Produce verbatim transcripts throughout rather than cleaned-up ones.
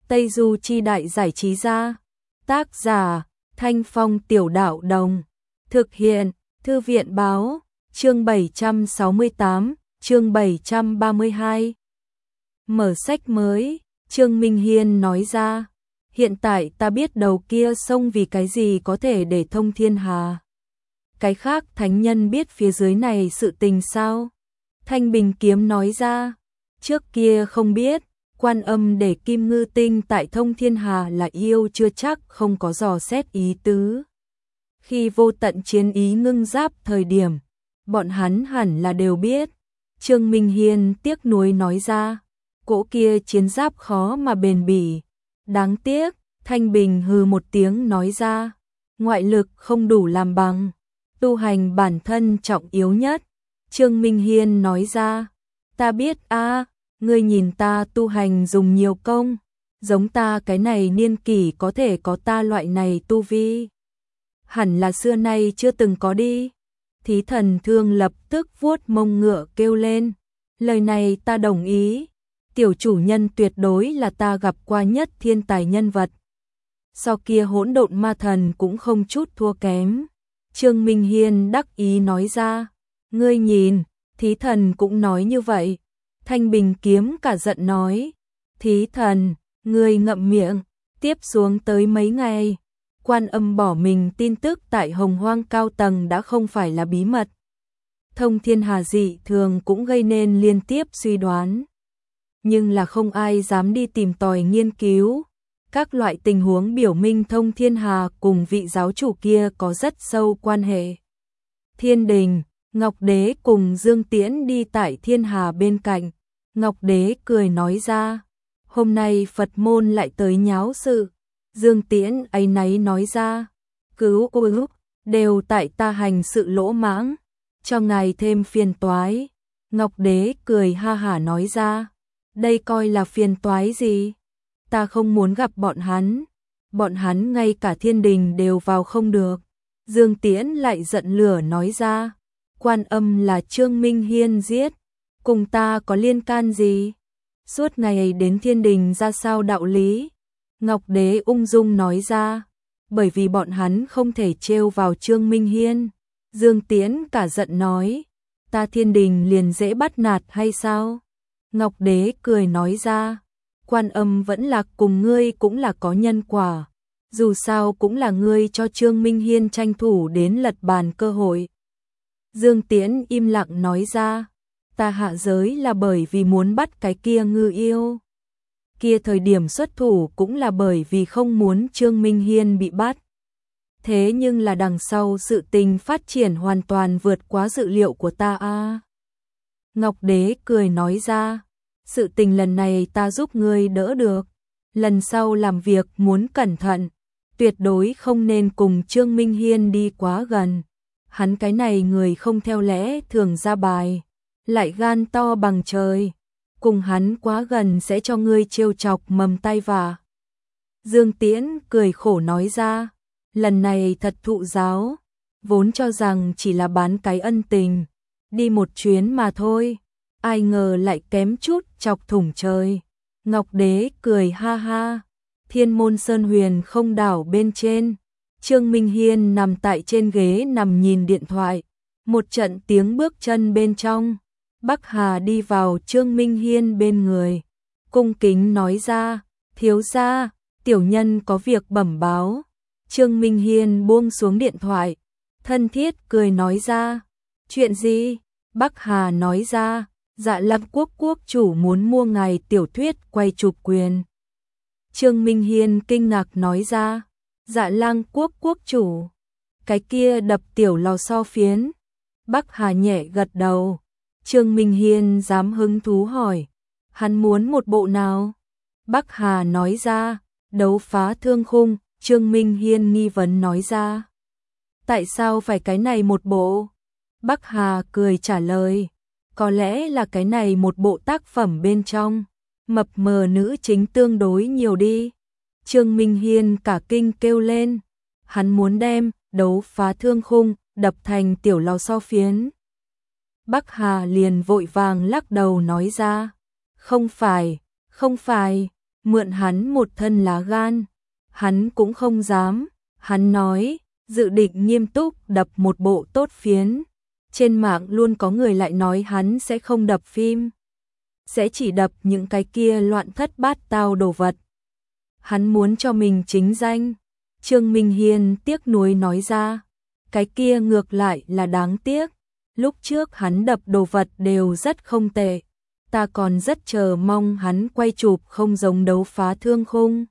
Tây Du Chi Đại Giải Trí Gia. Tác giả Thanh Phong Tiểu Đạo Đồng. Thực hiện Thư viện Báo. Chương bảy trăm sáu mươi tám, chương bảy trăm ba mươi hai. Mở sách mới, Trương Minh Hiên nói ra. Hiện tại ta biết đầu kia sông vì cái gì có thể để thông thiên hà. Cái khác thánh nhân biết phía dưới này sự tình sao? Thanh Bình Kiếm nói ra. Trước kia không biết, Quan Âm để Kim Ngư Tinh tại thông thiên hà là yêu chưa chắc không có dò xét ý tứ. Khi vô tận chiến ý ngưng giáp thời điểm, bọn hắn hẳn là đều biết. Trương Minh Hiên tiếc nuối nói ra. Cỗ kia chiến giáp khó mà bền bỉ. Đáng tiếc, Thanh Bình hừ một tiếng nói ra. Ngoại lực không đủ làm bằng. Tu hành bản thân trọng yếu nhất. Trương Minh Hiên nói ra. Ta biết a, ngươi nhìn ta tu hành dùng nhiều công. Giống ta cái này niên kỷ có thể có ta loại này tu vi. Hẳn là xưa nay chưa từng có đi. Thí Thần Thương lập tức vuốt mông ngựa kêu lên. Lời này ta đồng ý. Tiểu chủ nhân tuyệt đối là ta gặp qua nhất thiên tài nhân vật. Sau kia hỗn độn ma thần cũng không chút thua kém. Trương Minh Hiên đắc ý nói ra. Ngươi nhìn, Thí Thần cũng nói như vậy. Thanh Bình Kiếm cả giận nói. Thí Thần, ngươi ngậm miệng. Tiếp xuống tới mấy ngày, Quan Âm bỏ mình tin tức tại Hồng Hoang cao tầng đã không phải là bí mật. Thông thiên hà dị thường cũng gây nên liên tiếp suy đoán. Nhưng là không ai dám đi tìm tòi nghiên cứu. Các loại tình huống biểu minh thông thiên hà cùng vị giáo chủ kia có rất sâu quan hệ. Thiên Đình, Ngọc Đế cùng Dương Tiễn đi tại thiên hà bên cạnh. Ngọc Đế cười nói ra. Hôm nay Phật môn lại tới nháo sự. Dương Tiễn áy náy nói ra. Cứu cứu, đều tại ta hành sự lỗ mãng. Cho ngài thêm phiền toái. Ngọc Đế cười ha hả nói ra. Đây coi là phiền toái gì? Ta không muốn gặp bọn hắn. Bọn hắn ngay cả thiên đình đều vào không được. Dương Tiễn lại giận lửa nói ra. Quan Âm là Trương Minh Hiên giết. Cùng ta có liên can gì? Suốt ngày đến thiên đình ra sao đạo lý? Ngọc Đế ung dung nói ra. Bởi vì bọn hắn không thể trêu vào Trương Minh Hiên. Dương Tiễn cả giận nói. Ta thiên đình liền dễ bắt nạt hay sao? Ngọc Đế cười nói ra. Quan Âm vẫn là cùng ngươi cũng là có nhân quả. Dù sao cũng là ngươi cho Trương Minh Hiên tranh thủ đến lật bàn cơ hội. Dương Tiễn im lặng nói ra. Ta hạ giới là bởi vì muốn bắt cái kia ngư yêu. Kia thời điểm xuất thủ cũng là bởi vì không muốn Trương Minh Hiên bị bắt. Thế nhưng là đằng sau sự tình phát triển hoàn toàn vượt quá dự liệu của ta a. Ngọc Đế cười nói ra. Sự tình lần này ta giúp ngươi đỡ được. Lần sau làm việc muốn cẩn thận. Tuyệt đối không nên cùng Trương Minh Hiên đi quá gần. Hắn cái này người không theo lẽ thường ra bài. Lại gan to bằng trời. Cùng hắn quá gần sẽ cho ngươi trêu chọc mầm tai vạ. Dương Tiễn cười khổ nói ra. Lần này thật thụ giáo. Vốn cho rằng chỉ là bán cái ân tình. Đi một chuyến mà thôi. Ai ngờ lại kém chút chọc thủng trời. Ngọc Đế cười ha ha. Thiên Môn Sơn Huyền không đảo bên trên. Trương Minh Hiên nằm tại trên ghế nằm nhìn điện thoại. Một trận tiếng bước chân bên trong. Bắc Hà đi vào Trương Minh Hiên bên người. Cung kính nói ra. Thiếu gia, tiểu nhân có việc bẩm báo. Trương Minh Hiên buông xuống điện thoại. Thân thiết cười nói ra. Chuyện gì? Bắc Hà nói ra. Dạ Lăng Quốc quốc chủ muốn mua ngài tiểu thuyết quay chụp quyền. Trương Minh Hiên kinh ngạc nói ra. Dạ Lăng Quốc quốc chủ. Cái kia đập tiểu lò xo phiến. Bắc Hà nhẹ gật đầu. Trương Minh Hiên dám hứng thú hỏi. Hắn muốn một bộ nào? Bắc Hà nói ra. Đấu phá thương khung. Trương Minh Hiên nghi vấn nói ra. Tại sao phải cái này một bộ? Bắc Hà cười trả lời. Có lẽ là cái này một bộ tác phẩm bên trong. Mập mờ nữ chính tương đối nhiều đi. Trương Minh Hiên cả kinh kêu lên. Hắn muốn đem đấu phá thương khung đập thành tiểu lò xo phiến. Bắc Hà liền vội vàng lắc đầu nói ra. Không phải, không phải. mượn hắn một thân lá gan, hắn cũng không dám, hắn nói, dự định nghiêm túc đập một bộ tốt phiến. Trên mạng luôn có người lại nói hắn sẽ không đập phim, sẽ chỉ đập những cái kia loạn thất bát tao đồ vật. Hắn muốn cho mình chính danh. Trương Minh Hiên tiếc nuối nói ra, cái kia ngược lại là đáng tiếc, lúc trước hắn đập đồ vật đều rất không tệ, ta còn rất chờ mong hắn quay chụp không giống đấu phá thương khung.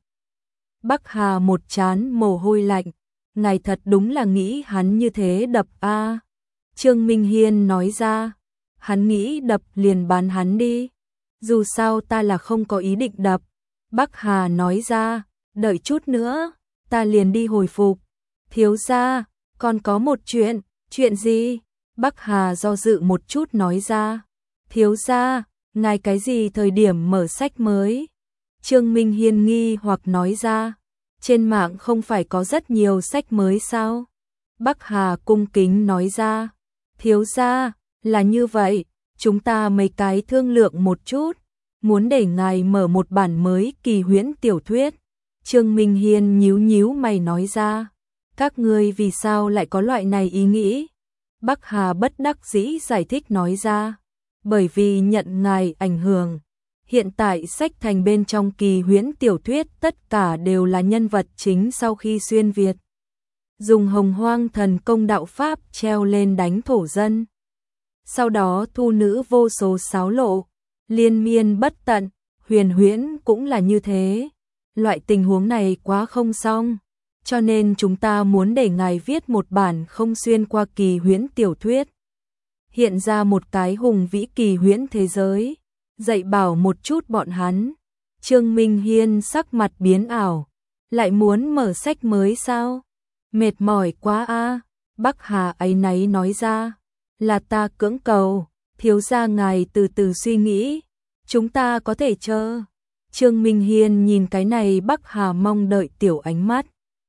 Bắc Hà một trán mồ hôi lạnh, ngài thật đúng là nghĩ hắn như thế đập a. Trương Minh Hiên nói ra, hắn nghĩ đập liền bán hắn đi, dù sao ta là không có ý định đập. Bắc Hà nói ra, đợi chút nữa, ta liền đi hồi phục. Thiếu gia, còn có một chuyện, chuyện gì? Bắc Hà do dự một chút nói ra, thiếu gia, ngài cái gì thời điểm mở sách mới? Trương Minh Hiên nghi hoặc nói ra, trên mạng không phải có rất nhiều sách mới sao? Bắc Hà cung kính nói ra, thiếu gia, là như vậy, chúng ta mấy cái thương lượng một chút, muốn để ngài mở một bản mới kỳ huyễn tiểu thuyết. Trương Minh Hiên nhíu nhíu mày nói ra, các ngươi vì sao lại có loại này ý nghĩ? Bắc Hà bất đắc dĩ giải thích nói ra, bởi vì nhận ngài ảnh hưởng, hiện tại sách thành bên trong kỳ huyễn tiểu thuyết tất cả đều là nhân vật chính sau khi xuyên Việt, dùng hồng hoang thần công đạo pháp treo lên đánh thổ dân, sau đó thu nữ vô số sáo lộ, liên miên bất tận. Huyền huyễn cũng là như thế, loại tình huống này quá không xong, cho nên chúng ta muốn để ngài viết một bản không xuyên qua kỳ huyễn tiểu thuyết, hiện ra một cái hùng vĩ kỳ huyễn thế giới, dạy bảo một chút bọn hắn. Trương Minh Hiên sắc mặt biến ảo, lại muốn mở sách mới sao? Mệt mỏi quá a. Bắc Hà áy náy nói ra, là ta cưỡng cầu, thiếu gia ngài từ từ suy nghĩ, chúng ta có thể chờ. Trương Minh Hiên nhìn cái này Bắc Hà mong đợi tiểu ánh mắt,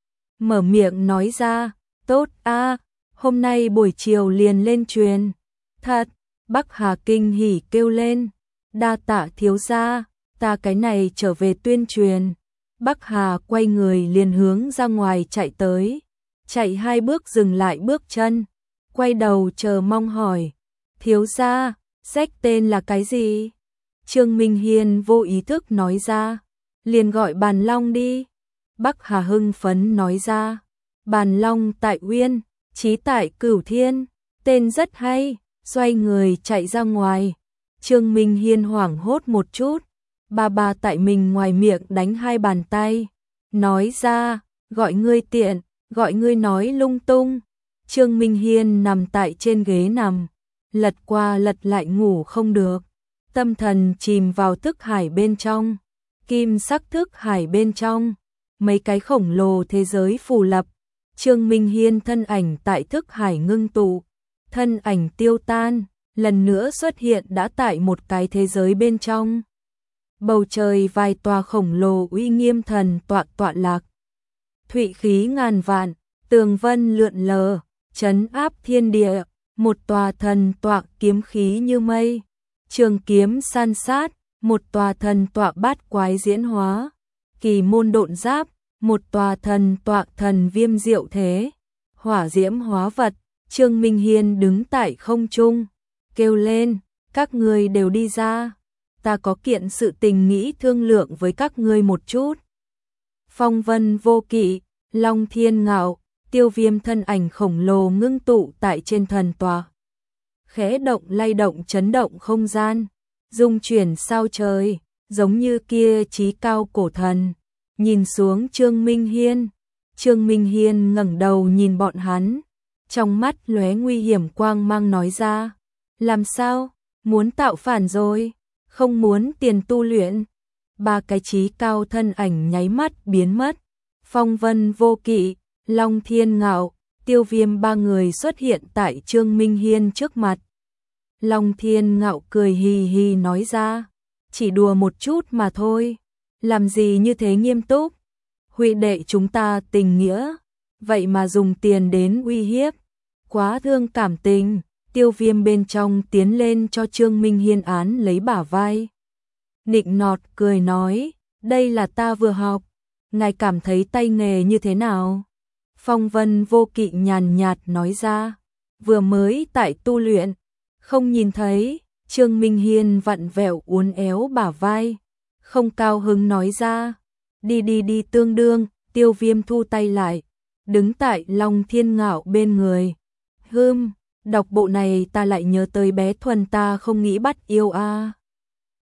mở miệng nói ra, tốt a, hôm nay buổi chiều liền lên truyền. Thật, Bắc Hà kinh hỉ kêu lên, đa tạ thiếu gia, ta cái này trở về tuyên truyền. Bắc Hà quay người liền hướng ra ngoài chạy tới, chạy hai bước dừng lại bước chân, quay đầu chờ mong hỏi, thiếu gia, sách tên là cái gì? Trương Minh Hiên vô ý thức nói ra, liền gọi Bàn Long đi. Bắc Hà hưng phấn nói ra, Bàn Long tại Uyên, chí tại Cửu Thiên, tên rất hay, xoay người chạy ra ngoài. Trương Minh Hiên hoảng hốt một chút, bà bà tại mình ngoài miệng đánh hai bàn tay, nói ra, gọi ngươi tiện, gọi ngươi nói lung tung. Trương Minh Hiên nằm tại trên ghế nằm, lật qua lật lại ngủ không được, tâm thần chìm vào thức hải bên trong, kim sắc thức hải bên trong, mấy cái khổng lồ thế giới phù lập. Trương Minh Hiên thân ảnh tại thức hải ngưng tụ, thân ảnh tiêu tan, lần nữa xuất hiện đã tại một cái thế giới bên trong. Bầu trời vài tòa khổng lồ uy nghiêm thần tọa tọa lạc, thụy khí ngàn vạn, tường vân lượn lờ, trấn áp thiên địa, một tòa thần tọa kiếm khí như mây, trường kiếm san sát, một tòa thần tọa bát quái diễn hóa, kỳ môn độn giáp, một tòa thần tọa thần viêm diệu thế, hỏa diễm hóa vật. Trương Minh Hiên đứng tại không trung, kêu lên, các ngươi đều đi ra, ta có kiện sự tình nghĩ thương lượng với các ngươi một chút. Phong vân vô kỵ, long thiên ngạo, tiêu viêm thân ảnh khổng lồ ngưng tụ tại trên thần tòa, khẽ động lay động chấn động không gian, dung chuyển sao trời, giống như kia chí cao cổ thần, nhìn xuống Trương Minh Hiên. Trương Minh Hiên ngẩng đầu nhìn bọn hắn, trong mắt lóe nguy hiểm quang mang nói ra, làm sao, muốn tạo phản rồi, không muốn tiền tu luyện. Ba cái chí cao thân ảnh nháy mắt biến mất, phong vân vô kỵ, long thiên ngạo, tiêu viêm ba người xuất hiện tại Trương Minh Hiên trước mặt. Long thiên ngạo cười hì hì nói ra, chỉ đùa một chút mà thôi, làm gì như thế nghiêm túc, huynh đệ chúng ta tình nghĩa, vậy mà dùng tiền đến uy hiếp, quá thương cảm tình. Tiêu viêm bên trong tiến lên cho Trương Minh Hiên án lấy bả vai, nịnh nọt cười nói, Đây là ta vừa học, ngài cảm thấy tay nghề như thế nào? Phong Vân Vô Kỵ nhàn nhạt nói ra, vừa mới tại tu luyện, không nhìn thấy. Trương Minh Hiên vặn vẹo uốn éo bả vai, không cao hứng nói ra, đi đi đi tương đương. Tiêu Viêm thu tay lại, đứng tại Long Thiên Ngạo bên người. Hưm, đọc bộ này ta lại nhớ tới bé Thuần ta không nghĩ bắt yêu a. À.